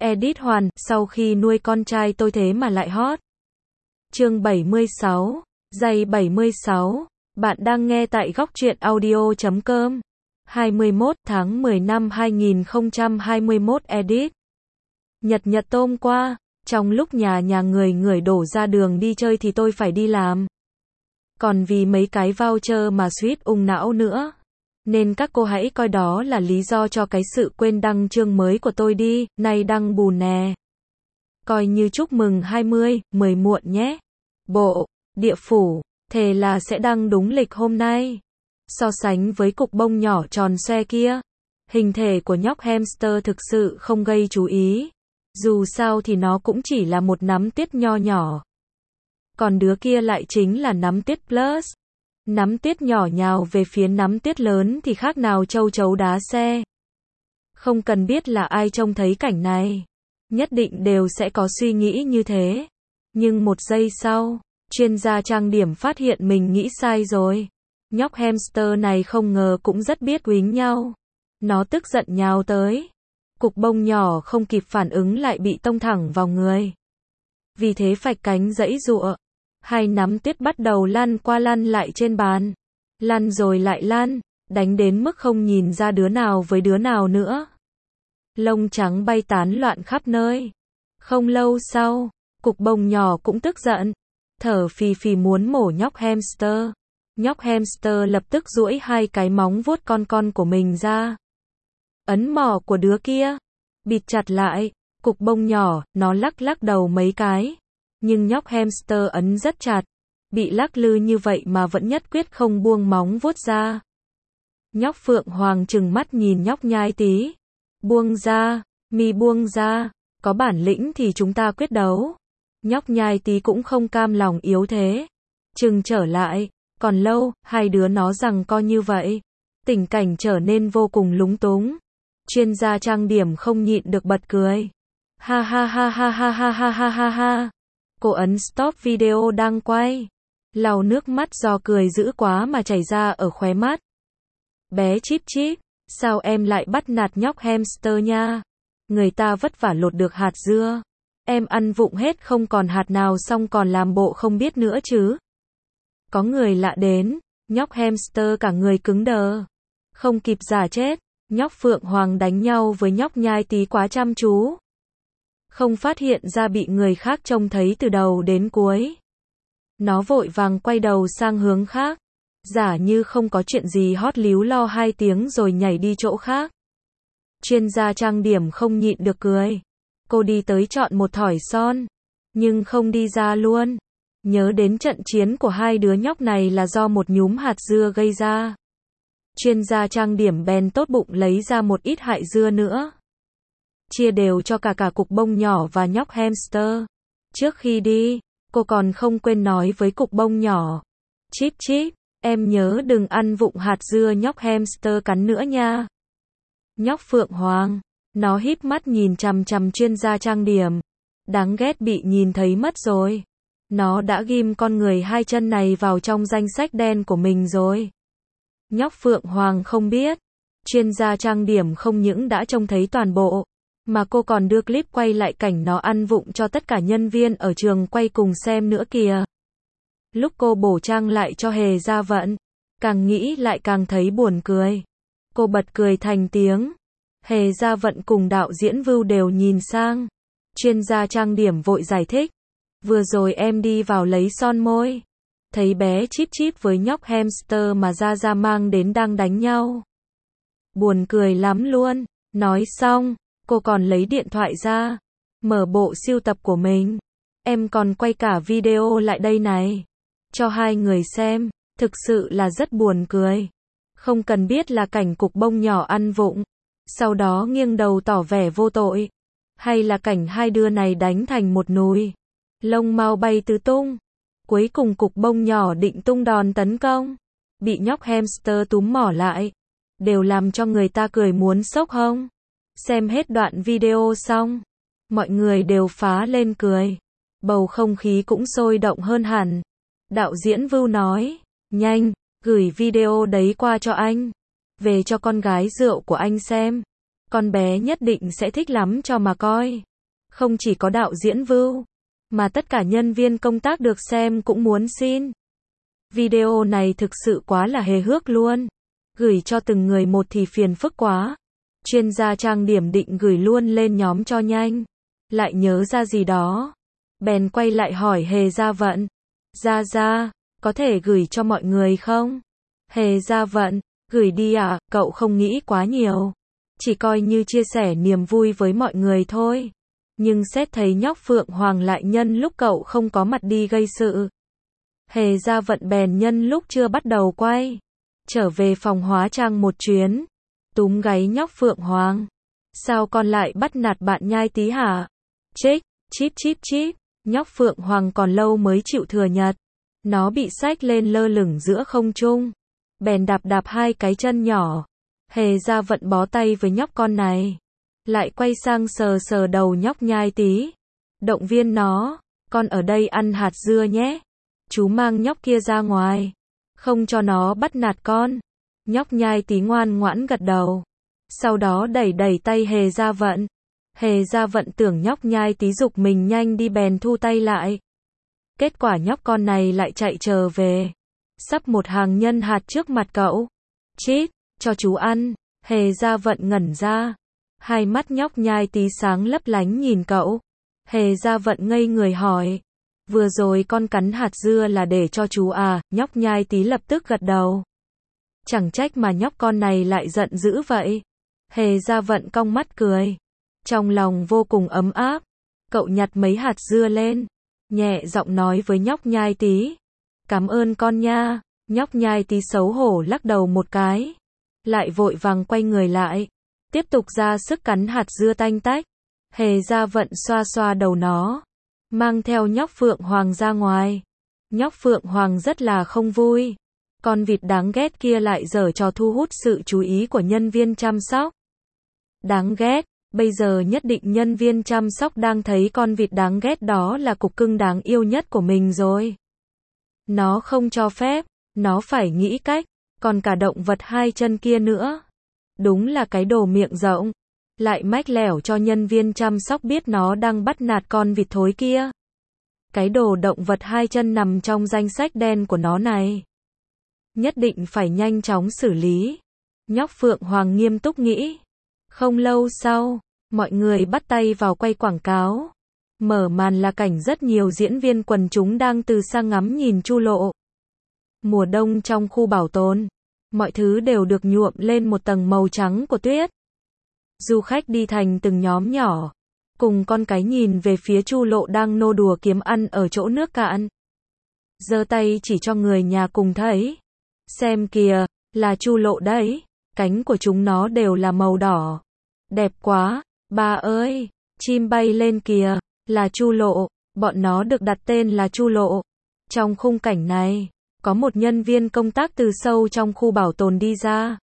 Edit hoàn, sau khi nuôi con trai tôi thế mà lại hot. Chương 76, giây 76, bạn đang nghe tại góc truyện audio.com. 21 tháng 10 năm 2021 Edit. Nhật tôm qua, trong lúc nhà người đổ ra đường đi chơi thì tôi phải đi làm. Còn vì mấy cái voucher mà suýt ung não nữa. Nên các cô hãy coi đó là lý do cho cái sự quên đăng chương mới của tôi đi, nay đăng bù nè. Coi như chúc mừng 20, 10 muộn nhé. Bộ, địa phủ, thề là sẽ đăng đúng lịch hôm nay. So sánh với cục bông nhỏ tròn xoe kia, hình thể của nhóc hamster thực sự không gây chú ý. Dù sao thì nó cũng chỉ là một nắm tuyết nho nhỏ. Còn đứa kia lại chính là nắm tuyết plus. Nắm tuyết nhỏ nhào về phía nắm tuyết lớn thì khác nào châu chấu đá xe. Không cần biết là ai trông thấy cảnh này, nhất định đều sẽ có suy nghĩ như thế. Nhưng một giây sau, chuyên gia trang điểm phát hiện mình nghĩ sai rồi. Nhóc hamster này không ngờ cũng rất biết uýnh nhau. Nó tức giận nhào tới. Cục bông nhỏ không kịp phản ứng lại bị tông thẳng vào người. Vì thế phạch cánh giãy giụa. Hai nắm tuyết bắt đầu lăn qua lăn lại trên bàn. Lăn rồi lại lăn, đánh đến mức không nhìn ra đứa nào với đứa nào nữa. Lông trắng bay tán loạn khắp nơi. Không lâu sau, cục bông nhỏ cũng tức giận. Thở phì phì muốn mổ nhóc hamster. Nhóc hamster lập tức duỗi hai cái móng vuốt con của mình ra. Ấn mỏ của đứa kia. Bịt chặt lại. Cục bông nhỏ, nó lắc đầu mấy cái. Nhưng nhóc hamster ấn rất chặt. Bị lắc lư như vậy mà vẫn nhất quyết không buông móng vuốt ra. Nhóc Phượng Hoàng trừng mắt nhìn nhóc Nhai Tí. Buông ra, mi buông ra. Có bản lĩnh thì chúng ta quyết đấu. Nhóc Nhai Tí cũng không cam lòng yếu thế. Chừng trở lại. Còn lâu, hai đứa nó giằng co như vậy. Tình cảnh trở nên vô cùng lúng túng. Chuyên gia trang điểm không nhịn được bật cười. Ha ha ha ha ha ha ha ha ha ha. Cô ấn stop video đang quay. Lau nước mắt do cười dữ quá mà chảy ra ở khóe mắt. Bé Chip Chip, sao em lại bắt nạt nhóc hamster nha? Người ta vất vả lột được hạt dưa. Em ăn vụng hết không còn hạt nào xong còn làm bộ không biết nữa chứ. Có người lạ đến, nhóc hamster cả người cứng đờ. Không kịp giả chết, nhóc Phượng Hoàng đánh nhau với nhóc Nhai Tí quá chăm chú. Không phát hiện ra bị người khác trông thấy từ đầu đến cuối. Nó vội vàng quay đầu sang hướng khác. Giả như không có chuyện gì hót líu lo 2 tiếng rồi nhảy đi chỗ khác. Chuyên gia trang điểm không nhịn được cười. Cô đi tới chọn một thỏi son. Nhưng không đi ra luôn. Nhớ đến trận chiến của hai đứa nhóc này là do một nhúm hạt dưa gây ra. Chuyên gia trang điểm bèn tốt bụng lấy ra một ít hại dưa nữa. Chia đều cho cả cục bông nhỏ và nhóc hamster. Trước khi đi, cô còn không quên nói với cục bông nhỏ. Chip Chip, em nhớ đừng ăn vụng hạt dưa nhóc hamster cắn nữa nha. Nhóc Phượng Hoàng, nó híp mắt nhìn chằm chằm chuyên gia trang điểm. Đáng ghét bị nhìn thấy mất rồi. Nó đã ghim con người 2 chân này vào trong danh sách đen của mình rồi. Nhóc Phượng Hoàng không biết. Chuyên gia trang điểm không những đã trông thấy toàn bộ. Mà cô còn đưa clip quay lại cảnh nó ăn vụng cho tất cả nhân viên ở trường quay cùng xem nữa kìa. Lúc cô bổ trang lại cho Hề Gia Vận, càng nghĩ lại càng thấy buồn cười. Cô bật cười thành tiếng. Hề Gia Vận cùng đạo diễn Vưu đều nhìn sang. Chuyên gia trang điểm vội giải thích. Vừa rồi em đi vào lấy son môi. Thấy bé Chip Chip với nhóc hamster mà Gia mang đến đang đánh nhau. Buồn cười lắm luôn. Nói xong, cô còn lấy điện thoại ra. Mở bộ sưu tập của mình. Em còn quay cả video lại đây này. Cho hai người xem. Thực sự là rất buồn cười. Không cần biết là cảnh cục bông nhỏ ăn vụng. Sau đó nghiêng đầu tỏ vẻ vô tội. Hay là cảnh hai đứa này đánh thành một nùi. Lông mau bay tứ tung. Cuối cùng cục bông nhỏ định tung đòn tấn công. Bị nhóc hamster túm mỏ lại. Đều làm cho người ta cười muốn xốc hông. Xem hết đoạn video xong. Mọi người đều phá lên cười. Bầu không khí cũng sôi động hơn hẳn. Đạo diễn Vưu nói. Nhanh, gửi video đấy qua cho anh. Về cho con gái rượu của anh xem. Con bé nhất định sẽ thích lắm cho mà coi. Không chỉ có đạo diễn Vưu, mà tất cả nhân viên công tác được xem cũng muốn xin. Video này thực sự quá là hề hước luôn. Gửi cho từng người một thì phiền phức quá. Chuyên gia trang điểm định gửi luôn lên nhóm cho nhanh. Lại nhớ ra gì đó. Bèn quay lại hỏi Hề Gia Vận. Gia, có thể gửi cho mọi người không? Hề Gia Vận, gửi đi à, cậu không nghĩ quá nhiều. Chỉ coi như chia sẻ niềm vui với mọi người thôi. Nhưng xét thấy nhóc Phượng Hoàng lại nhân lúc cậu không có mặt đi gây sự. Hề Gia Vận bèn nhân lúc chưa bắt đầu quay. Trở về phòng hóa trang một chuyến. Túm gáy nhóc Phượng Hoàng. Sao con lại bắt nạt bạn nhai tí hả? Chích, chip. Nhóc Phượng Hoàng còn lâu mới chịu thừa nhận. Nó bị xách lên lơ lửng giữa không trung. Bèn đạp hai cái chân nhỏ. Hề Gia Vận bó tay với nhóc con này. Lại quay sang sờ đầu nhóc nhai tí. Động viên nó. Con ở đây ăn hạt dưa nhé. Chú mang nhóc kia ra ngoài. Không cho nó bắt nạt con. Nhóc nhai tí ngoan ngoãn gật đầu. Sau đó đẩy tay Hề Gia Vận. Hề Gia Vận tưởng nhóc nhai tí giục mình nhanh đi bèn thu tay lại. Kết quả nhóc con này lại chạy trở về. Sắp một hàng nhân hạt trước mặt cậu. Chít, cho chú ăn. Hề Gia Vận ngẩn ra. Hai mắt nhóc nhai tí sáng lấp lánh nhìn cậu. Hề Gia Vận ngây người hỏi. Vừa rồi con cắn hạt dưa là để cho chú à? Nhóc nhai tí lập tức gật đầu. Chẳng trách mà nhóc con này lại giận dữ vậy. Hề Gia Vận cong mắt cười. Trong lòng vô cùng ấm áp. Cậu nhặt mấy hạt dưa lên. Nhẹ giọng nói với nhóc nhai tí. Cảm ơn con nha. Nhóc nhai tí xấu hổ lắc đầu một cái. Lại vội vàng quay người lại. Tiếp tục ra sức cắn hạt dưa tanh tách. Hề Gia Vận xoa đầu nó. Mang theo nhóc Phượng Hoàng ra ngoài. Nhóc Phượng Hoàng rất là không vui. Con vịt đáng ghét kia lại giở trò thu hút sự chú ý của nhân viên chăm sóc. Đáng ghét, bây giờ nhất định nhân viên chăm sóc đang thấy con vịt đáng ghét đó là cục cưng đáng yêu nhất của mình rồi. Nó không cho phép, nó phải nghĩ cách, còn cả động vật hai chân kia nữa. Đúng là cái đồ miệng rộng. Lại mách lẻo cho nhân viên chăm sóc biết nó đang bắt nạt con vịt thối kia. Cái đồ động vật hai chân nằm trong danh sách đen của nó này. Nhất định phải nhanh chóng xử lý. Nhóc Phượng Hoàng nghiêm túc nghĩ. Không lâu sau, mọi người bắt tay vào quay quảng cáo. Mở màn là cảnh rất nhiều diễn viên quần chúng đang từ xa ngắm nhìn Chu Lộ. Mùa đông trong khu bảo tồn, mọi thứ đều được nhuộm lên một tầng màu trắng của tuyết. Du khách đi thành từng nhóm nhỏ, cùng con cái nhìn về phía Chu Lộ đang nô đùa kiếm ăn ở chỗ nước cạn. Giơ tay chỉ cho người nhà cùng thấy. Xem kìa, là Chu Lộ đấy, cánh của chúng nó đều là màu đỏ. Đẹp quá, ba ơi, chim bay lên kìa, là Chu Lộ, bọn nó được đặt tên là Chu Lộ. Trong khung cảnh này, có một nhân viên công tác từ sâu trong khu bảo tồn đi ra.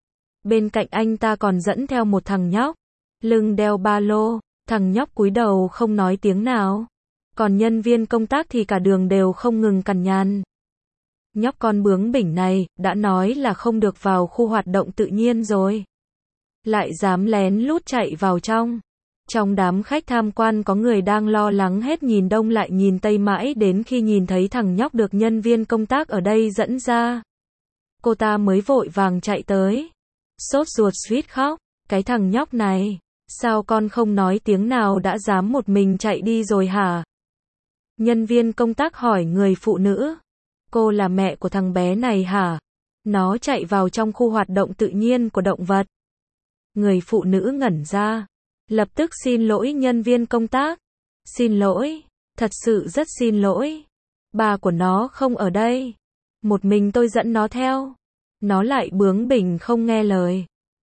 Bên cạnh anh ta còn dẫn theo một thằng nhóc, lưng đeo ba lô, thằng nhóc cúi đầu không nói tiếng nào. Còn nhân viên công tác thì cả đường đều không ngừng cằn nhằn. Nhóc con bướng bỉnh này, đã nói là không được vào khu hoạt động tự nhiên rồi. Lại dám lén lút chạy vào trong. Trong đám khách tham quan có người đang lo lắng hết nhìn đông lại nhìn tây mãi đến khi nhìn thấy thằng nhóc được nhân viên công tác ở đây dẫn ra. Cô ta mới vội vàng chạy tới. Sốt ruột suýt khóc. Cái thằng nhóc này, sao con không nói tiếng nào đã dám một mình chạy đi rồi hả? Nhân viên công tác hỏi người phụ nữ. Cô là mẹ của thằng bé này hả? Nó chạy vào trong khu hoạt động tự nhiên của động vật. Người phụ nữ ngẩn ra. Lập tức xin lỗi nhân viên công tác. Xin lỗi, thật sự rất xin lỗi. Bà của nó không ở đây. Một mình tôi dẫn nó theo. Nó lại bướng bỉnh không nghe lời.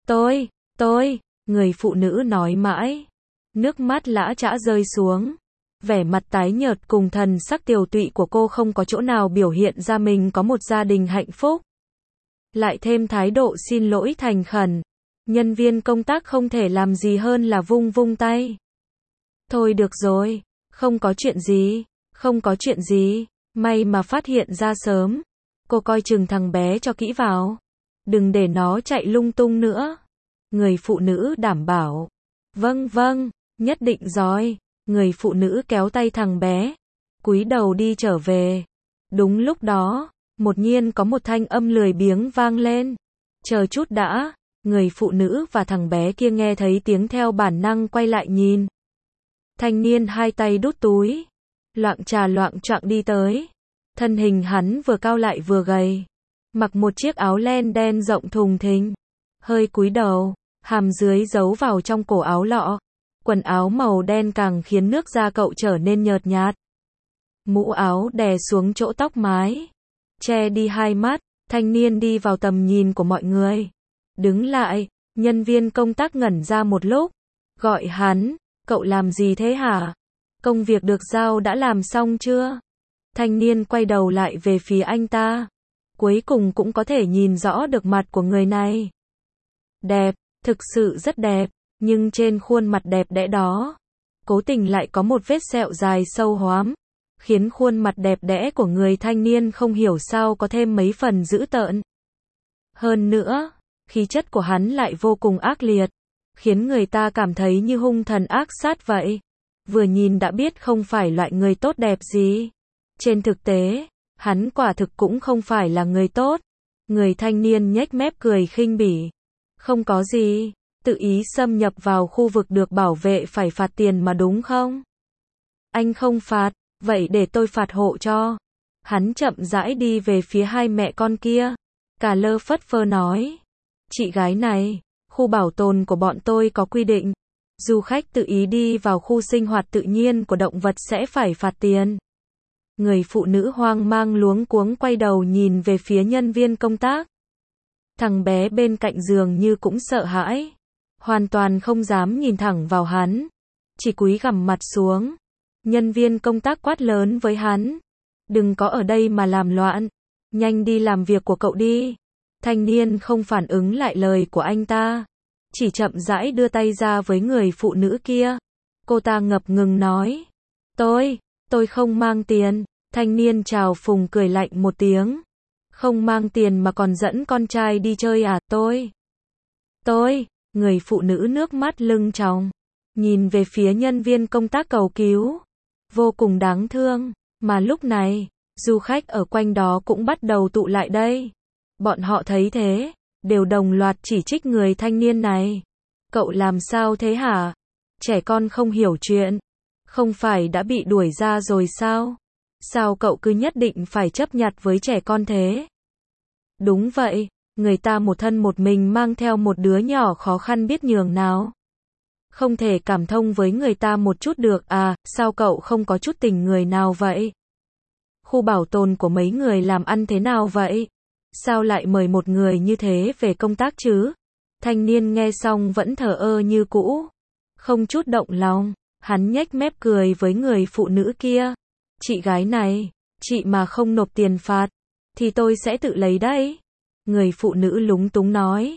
Tôi, người phụ nữ nói mãi. Nước mắt lã chã rơi xuống. Vẻ mặt tái nhợt cùng thần sắc tiều tụy của cô không có chỗ nào biểu hiện ra mình có một gia đình hạnh phúc. Lại thêm thái độ xin lỗi thành khẩn. Nhân viên công tác không thể làm gì hơn là vung tay. Thôi được rồi, không có chuyện gì, may mà phát hiện ra sớm. Cô coi chừng thằng bé cho kỹ vào. Đừng để nó chạy lung tung nữa. Người phụ nữ đảm bảo. Vâng, nhất định rồi. Người phụ nữ kéo tay thằng bé, cúi đầu đi trở về. Đúng lúc đó, đột nhiên có một thanh âm lười biếng vang lên. Chờ chút đã, người phụ nữ và thằng bé kia nghe thấy tiếng theo bản năng quay lại nhìn. Thanh niên hai tay đút túi, loạng trà loạng choạng đi tới. Thân hình hắn vừa cao lại vừa gầy, mặc một chiếc áo len đen rộng thùng thình, hơi cúi đầu, hàm dưới giấu vào trong cổ áo lọ. Quần áo màu đen càng khiến nước da cậu trở nên nhợt nhạt. Mũ áo đè xuống chỗ tóc mái, che đi hai mắt. Thanh niên đi vào tầm nhìn của mọi người. Đứng lại, nhân viên công tác ngẩn ra một lúc, gọi hắn, cậu làm gì thế hả? Công việc được giao đã làm xong chưa? Thanh niên quay đầu lại về phía anh ta. Cuối cùng cũng có thể nhìn rõ được mặt của người này. Đẹp, thực sự rất đẹp, nhưng trên khuôn mặt đẹp đẽ đó, cố tình lại có một vết sẹo dài sâu hoắm, khiến khuôn mặt đẹp đẽ của người thanh niên không hiểu sao có thêm mấy phần dữ tợn. Hơn nữa, khí chất của hắn lại vô cùng ác liệt, khiến người ta cảm thấy như hung thần ác sát vậy. Vừa nhìn đã biết không phải loại người tốt đẹp gì. Trên thực tế, hắn quả thực cũng không phải là người tốt. Người thanh niên nhếch mép cười khinh bỉ. Không có gì, tự ý xâm nhập vào khu vực được bảo vệ phải phạt tiền mà đúng không? Anh không phạt, vậy để tôi phạt hộ cho. Hắn chậm rãi đi về phía hai mẹ con kia. Cà lơ phất phơ nói. Chị gái này, khu bảo tồn của bọn tôi có quy định. Du khách tự ý đi vào khu sinh hoạt tự nhiên của động vật sẽ phải phạt tiền. Người phụ nữ hoang mang luống cuống quay đầu nhìn về phía nhân viên công tác. Thằng bé bên cạnh giường như cũng sợ hãi. Hoàn toàn không dám nhìn thẳng vào hắn. Chỉ cúi gằm mặt xuống. Nhân viên công tác quát lớn với hắn. Đừng có ở đây mà làm loạn. Nhanh đi làm việc của cậu đi. Thanh niên không phản ứng lại lời của anh ta. Chỉ chậm rãi đưa tay ra với người phụ nữ kia. Cô ta ngập ngừng nói. Tôi không mang tiền. Thanh niên chào phùng cười lạnh một tiếng. Không mang tiền mà còn dẫn con trai đi chơi à? Người phụ nữ nước mắt lưng tròng. Nhìn về phía nhân viên công tác cầu cứu. Vô cùng đáng thương. Mà lúc này, du khách ở quanh đó cũng bắt đầu tụ lại đây. Bọn họ thấy thế, đều đồng loạt chỉ trích người thanh niên này. Cậu làm sao thế hả? Trẻ con không hiểu chuyện. Không phải đã bị đuổi ra rồi sao? Sao cậu cứ nhất định phải chấp nhặt với trẻ con thế? Đúng vậy, người ta một thân một mình mang theo một đứa nhỏ khó khăn biết nhường nào. Không thể cảm thông với người ta một chút được à? Sao cậu không có chút tình người nào vậy? Khu bảo tồn của mấy người làm ăn thế nào vậy? Sao lại mời một người như thế về công tác chứ? Thanh niên nghe xong vẫn thờ ơ như cũ. Không chút động lòng, hắn nhếch mép cười với người phụ nữ kia. Chị gái này, chị mà không nộp tiền phạt, thì tôi sẽ tự lấy đấy. Người phụ nữ lúng túng nói.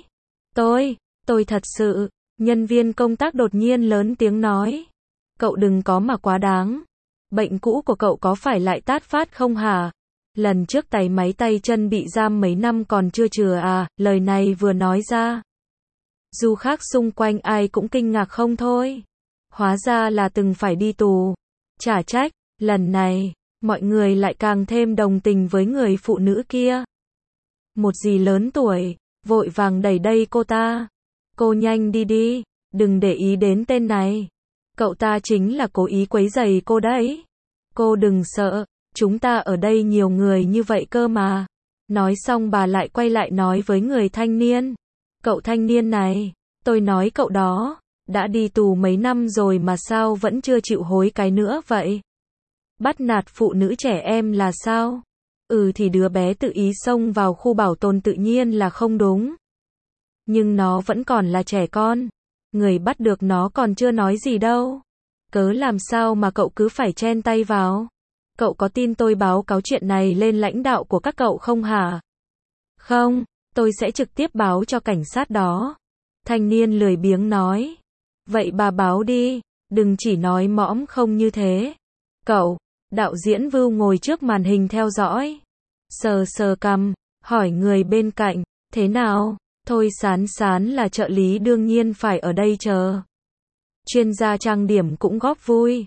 Tôi thật sự. Nhân viên công tác đột nhiên lớn tiếng nói. Cậu đừng có mà quá đáng. Bệnh cũ của cậu có phải lại tát phát không hả? Lần trước tay máy tay chân bị giam mấy năm còn chưa chừa à? Lời này vừa nói ra. Du khách xung quanh ai cũng kinh ngạc không thôi. Hóa ra là từng phải đi tù. Chả trách, lần này, mọi người lại càng thêm đồng tình với người phụ nữ kia. Một dì lớn tuổi, vội vàng đẩy đẩy cô ta. Cô nhanh đi đi, đừng để ý đến tên này. Cậu ta chính là cố ý quấy rầy cô đấy. Cô đừng sợ, chúng ta ở đây nhiều người như vậy cơ mà. Nói xong bà lại quay lại nói với người thanh niên. Cậu thanh niên này, tôi nói cậu đó, đã đi tù mấy năm rồi mà sao vẫn chưa chịu hối cái nữa vậy? Bắt nạt phụ nữ trẻ em là sao? Thì đứa bé tự ý xông vào khu bảo tồn tự nhiên là không đúng. Nhưng nó vẫn còn là trẻ con. Người bắt được nó còn chưa nói gì đâu. Cớ làm sao mà cậu cứ phải chen tay vào? Cậu có tin tôi báo cáo chuyện này lên lãnh đạo của các cậu không hả? Không, tôi sẽ trực tiếp báo cho cảnh sát đó. Thanh niên lười biếng nói. Vậy bà báo đi, đừng chỉ nói mõm không như thế. Cậu, đạo diễn Vưu ngồi trước màn hình theo dõi. Sờ sờ cằm, hỏi người bên cạnh, thế nào? Thôi Sán là trợ lý đương nhiên phải ở đây chờ. Chuyên gia trang điểm cũng góp vui.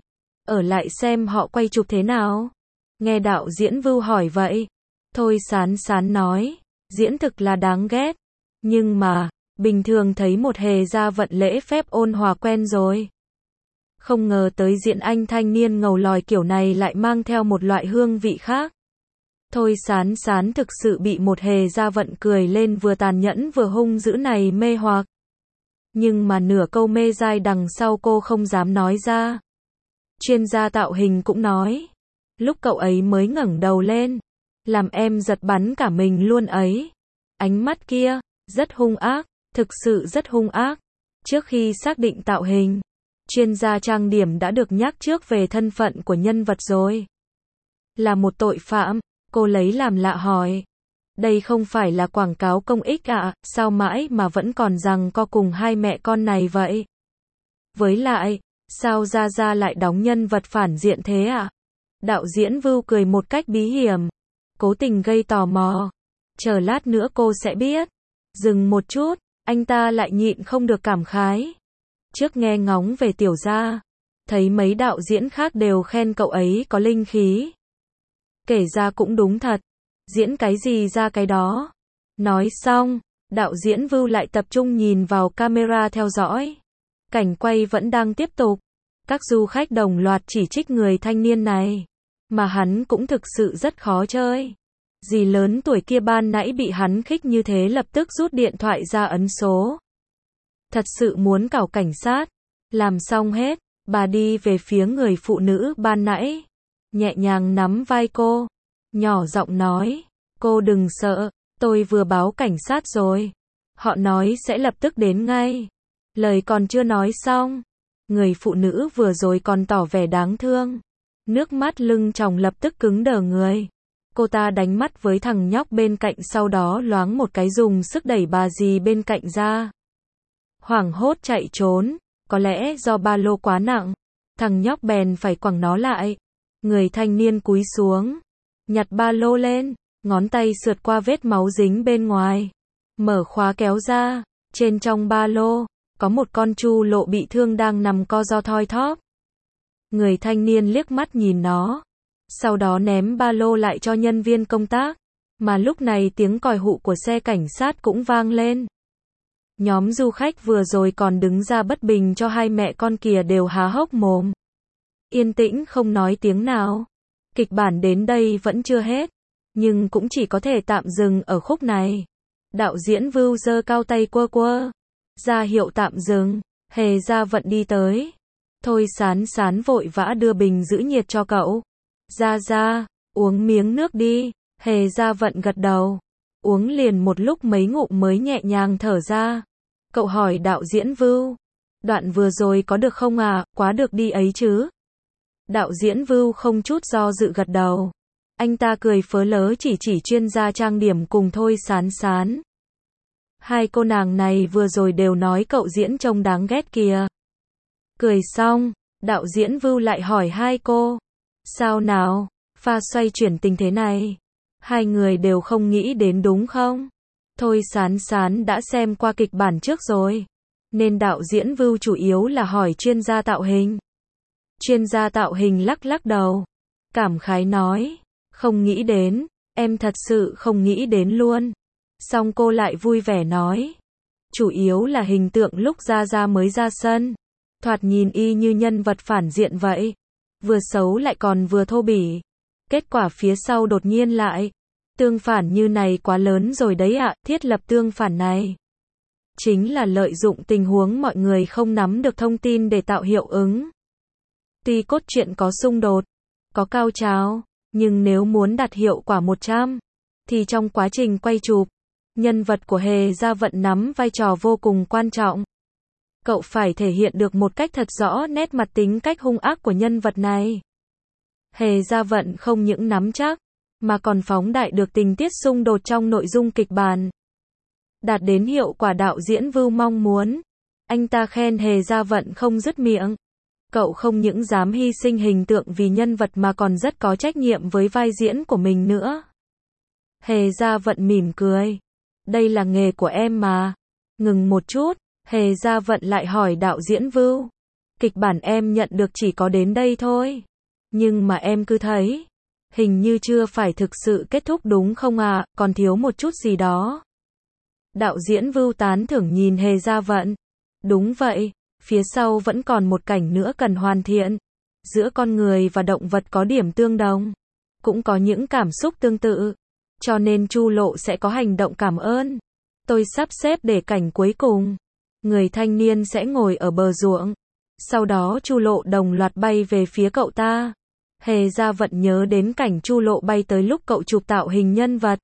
ở lại xem họ quay chụp thế nào. Nghe đạo diễn Vưu hỏi vậy, Thôi Sán Sán nói, diễn thực là đáng ghét. Nhưng mà, bình thường thấy một Hề Gia Vận lễ phép ôn hòa quen rồi. Không ngờ tới diễn anh thanh niên ngầu lòi kiểu này lại mang theo một loại hương vị khác. Thôi Sán Sán thực sự bị một Hề Gia Vận cười lên vừa tàn nhẫn vừa hung dữ này mê hoặc. Nhưng mà nửa câu mê dai đằng sau cô không dám nói ra. Chuyên gia tạo hình cũng nói. Lúc cậu ấy mới ngẩng đầu lên, làm em giật bắn cả mình luôn ấy. Ánh mắt kia, rất hung ác, thực sự rất hung ác. Trước khi xác định tạo hình, chuyên gia trang điểm đã được nhắc trước về thân phận của nhân vật rồi. Là một tội phạm, cô lấy làm lạ hỏi. Đây không phải là quảng cáo công ích ạ, sao mãi mà vẫn còn giằng co cùng hai mẹ con này vậy? Với lại, sao Gia Gia lại đóng nhân vật phản diện thế ạ? Đạo diễn Vưu cười một cách bí hiểm, cố tình gây tò mò. Chờ lát nữa cô sẽ biết. Dừng một chút, anh ta lại nhịn không được cảm khái. Trước nghe ngóng về Tiểu Gia, thấy mấy đạo diễn khác đều khen cậu ấy có linh khí. Kể ra cũng đúng thật, diễn cái gì ra cái đó. Nói xong, đạo diễn Vưu lại tập trung nhìn vào camera theo dõi. Cảnh quay vẫn đang tiếp tục. Các du khách đồng loạt chỉ trích người thanh niên này. Mà hắn cũng thực sự rất khó chơi. Dì lớn tuổi kia ban nãy bị hắn khích như thế lập tức rút điện thoại ra ấn số. Thật sự muốn cào cảnh sát. Làm xong hết, bà đi về phía người phụ nữ ban nãy. Nhẹ nhàng nắm vai cô. Nhỏ giọng nói, cô đừng sợ, tôi vừa báo cảnh sát rồi. Họ nói sẽ lập tức đến ngay. Lời còn chưa nói xong, người phụ nữ vừa rồi còn tỏ vẻ đáng thương. Nước mắt lưng tròng lập tức cứng đờ người. Cô ta đánh mắt với thằng nhóc bên cạnh sau đó loáng một cái dùng sức đẩy bà dì bên cạnh ra. Hoảng hốt chạy trốn, có lẽ do ba lô quá nặng. Thằng nhóc bèn phải quẳng nó lại. Người thanh niên cúi xuống, nhặt ba lô lên, ngón tay sượt qua vết máu dính bên ngoài. Mở khóa kéo ra, trên trong ba lô, có một con chu lộ bị thương đang nằm co ro thoi thóp. Người thanh niên liếc mắt nhìn nó, sau đó ném ba lô lại cho nhân viên công tác. Mà lúc này tiếng còi hụ của xe cảnh sát cũng vang lên. Nhóm du khách vừa rồi còn đứng ra bất bình cho hai mẹ con kia đều há hốc mồm. Yên tĩnh không nói tiếng nào. Kịch bản đến đây vẫn chưa hết, nhưng cũng chỉ có thể tạm dừng ở khúc này. Đạo diễn Vưu giơ cao tay quơ quơ, ra hiệu tạm dừng. Hề Gia Vận đi tới. Thôi Sán Sán vội vã đưa bình giữ nhiệt cho cậu. Gia Gia, uống miếng nước đi. Hề Gia Vận gật đầu. Uống liền một lúc mấy ngụm mới nhẹ nhàng thở ra. Cậu hỏi đạo diễn Vưu, đoạn vừa rồi có được không à, quá được đi ấy chứ. Đạo diễn Vưu không chút do dự gật đầu. Anh ta cười phớ lớ chỉ chuyên gia trang điểm cùng Thôi Sán Sán. Hai cô nàng này vừa rồi đều nói cậu diễn trông đáng ghét kìa. Cười xong, đạo diễn Vưu lại hỏi hai cô. Sao nào, pha xoay chuyển tình thế này. Hai người đều không nghĩ đến đúng không? Thôi Sán Sán đã xem qua kịch bản trước rồi. Nên đạo diễn Vưu chủ yếu là hỏi chuyên gia tạo hình. Chuyên gia tạo hình lắc lắc đầu. Cảm khái nói. Không nghĩ đến, em thật sự không nghĩ đến luôn. Xong cô lại vui vẻ nói. Chủ yếu là hình tượng lúc Gia Gia mới ra sân. Thoạt nhìn y như nhân vật phản diện vậy. Vừa xấu lại còn vừa thô bỉ. Kết quả phía sau đột nhiên lại. Tương phản như này quá lớn rồi đấy ạ. Thiết lập tương phản này chính là lợi dụng tình huống mọi người không nắm được thông tin để tạo hiệu ứng. Tuy cốt truyện có xung đột, có cao trào, nhưng nếu muốn đạt hiệu quả 100, thì trong quá trình quay chụp, nhân vật của Hề Gia Vận nắm vai trò vô cùng quan trọng. Cậu phải thể hiện được một cách thật rõ nét mặt tính cách hung ác của nhân vật này. Hề Gia Vận không những nắm chắc, mà còn phóng đại được tình tiết xung đột trong nội dung kịch bản. Đạt đến hiệu quả đạo diễn Vưu mong muốn. Anh ta khen Hề Gia Vận không dứt miệng. Cậu không những dám hy sinh hình tượng vì nhân vật mà còn rất có trách nhiệm với vai diễn của mình nữa. Hề Gia Vận mỉm cười. Đây là nghề của em mà. Ngừng một chút, Hề Gia Vận lại hỏi đạo diễn Vưu. Kịch bản em nhận được chỉ có đến đây thôi. Nhưng mà em cứ thấy, hình như chưa phải thực sự kết thúc đúng không à, còn thiếu một chút gì đó. Đạo diễn Vưu tán thưởng nhìn Hề Gia Vận. Đúng vậy, phía sau vẫn còn một cảnh nữa cần hoàn thiện. Giữa con người và động vật có điểm tương đồng, cũng có những cảm xúc tương tự. Cho nên Chu Lộ sẽ có hành động cảm ơn. Tôi sắp xếp để cảnh cuối cùng. Người thanh niên sẽ ngồi ở bờ ruộng. Sau đó Chu Lộ đồng loạt bay về phía cậu ta. Hề Gia Vận nhớ đến cảnh Chu Lộ bay tới lúc cậu chụp tạo hình nhân vật.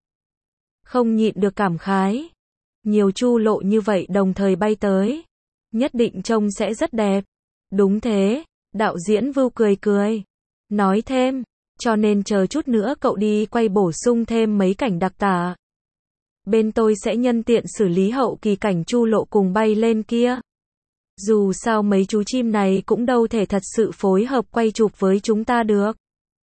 Không nhịn được cảm khái. Nhiều Chu Lộ như vậy đồng thời bay tới, nhất định trông sẽ rất đẹp. Đúng thế, đạo diễn Vưu cười cười. Nói thêm, cho nên chờ chút nữa cậu đi quay bổ sung thêm mấy cảnh đặc tả. Bên tôi sẽ nhân tiện xử lý hậu kỳ cảnh Chu Lộ cùng bay lên kia. Dù sao mấy chú chim này cũng đâu thể thật sự phối hợp quay chụp với chúng ta được.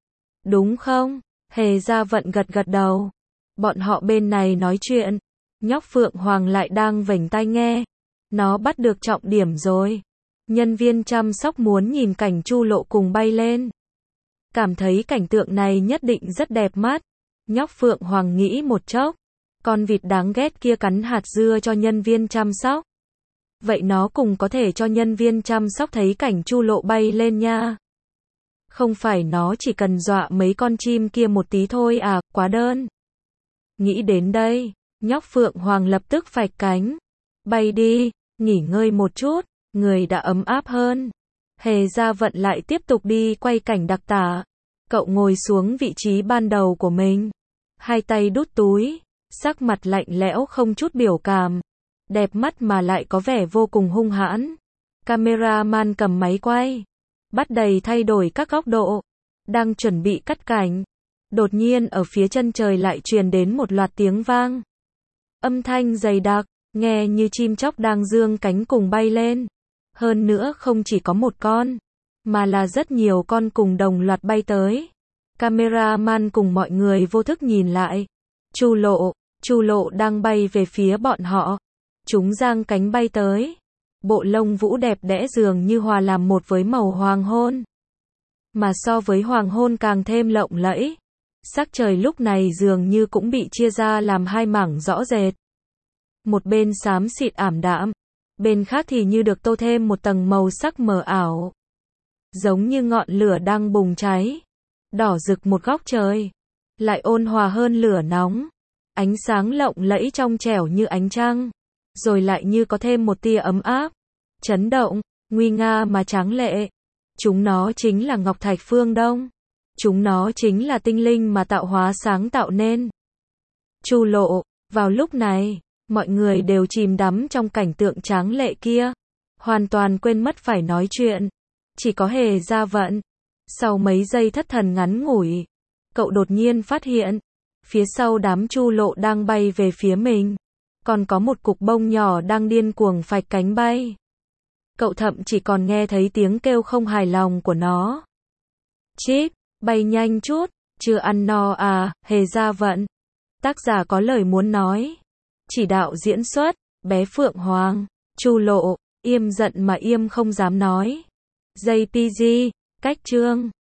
Đúng không? Hề Gia Vận gật gật đầu. Bọn họ bên này nói chuyện. Nhóc Phượng Hoàng lại đang vểnh tai nghe. Nó bắt được trọng điểm rồi. Nhân viên chăm sóc muốn nhìn cảnh Chu Lộ cùng bay lên. Cảm thấy cảnh tượng này nhất định rất đẹp mắt. Nhóc Phượng Hoàng nghĩ một chốc. Con vịt đáng ghét kia cắn hạt dưa cho nhân viên chăm sóc. Vậy nó cùng có thể cho nhân viên chăm sóc thấy cảnh Chu Lộ bay lên nha. Không phải nó chỉ cần dọa mấy con chim kia một tí thôi à, quá đơn. Nghĩ đến đây, nhóc Phượng Hoàng lập tức phạch cánh. Bay đi, nghỉ ngơi một chút, người đã ấm áp hơn. Hề Gia Vận lại tiếp tục đi quay cảnh đặc tả. Cậu ngồi xuống vị trí ban đầu của mình. Hai tay đút túi, sắc mặt lạnh lẽo không chút biểu cảm. Đẹp mắt mà lại có vẻ vô cùng hung hãn. Cameraman cầm máy quay, bắt đầy thay đổi các góc độ. Đang chuẩn bị cắt cảnh. Đột nhiên ở phía chân trời lại truyền đến một loạt tiếng vang. Âm thanh dày đặc, nghe như chim chóc đang dương cánh cùng bay lên. Hơn nữa không chỉ có một con, mà là rất nhiều con cùng đồng loạt bay tới. Cameraman cùng mọi người vô thức nhìn lại. Chu Lộ đang bay về phía bọn họ. Chúng giang cánh bay tới. Bộ lông vũ đẹp đẽ dường như hòa làm một với màu hoàng hôn. Mà so với hoàng hôn càng thêm lộng lẫy. Sắc trời lúc này dường như cũng bị chia ra làm hai mảng rõ rệt. Một bên xám xịt ảm đạm, bên khác thì như được tô thêm một tầng màu sắc mờ ảo. Giống như ngọn lửa đang bùng cháy. Đỏ rực một góc trời, lại ôn hòa hơn lửa nóng. Ánh sáng lộng lẫy trong trẻo như ánh trăng, rồi lại như có thêm một tia ấm áp, chấn động, nguy nga mà tráng lệ. Chúng nó chính là Ngọc Thạch Phương Đông. Chúng nó chính là tinh linh mà tạo hóa sáng tạo nên. Chu Lộ, vào lúc này, mọi người đều chìm đắm trong cảnh tượng tráng lệ kia, hoàn toàn quên mất phải nói chuyện. Chỉ có Hề Gia Vận. Sau mấy giây thất thần ngắn ngủi, cậu đột nhiên phát hiện, phía sau đám Chu Lộ đang bay về phía mình, còn có một cục bông nhỏ đang điên cuồng phạch cánh bay. Cậu thậm chỉ còn nghe thấy tiếng kêu không hài lòng của nó. Chip, bay nhanh chút, chưa ăn no à, Hề Gia Vận. Tác giả có lời muốn nói. Chỉ đạo diễn xuất, bé Phượng Hoàng. Chu Lộ, im giận mà im không dám nói. JPG, cách chương.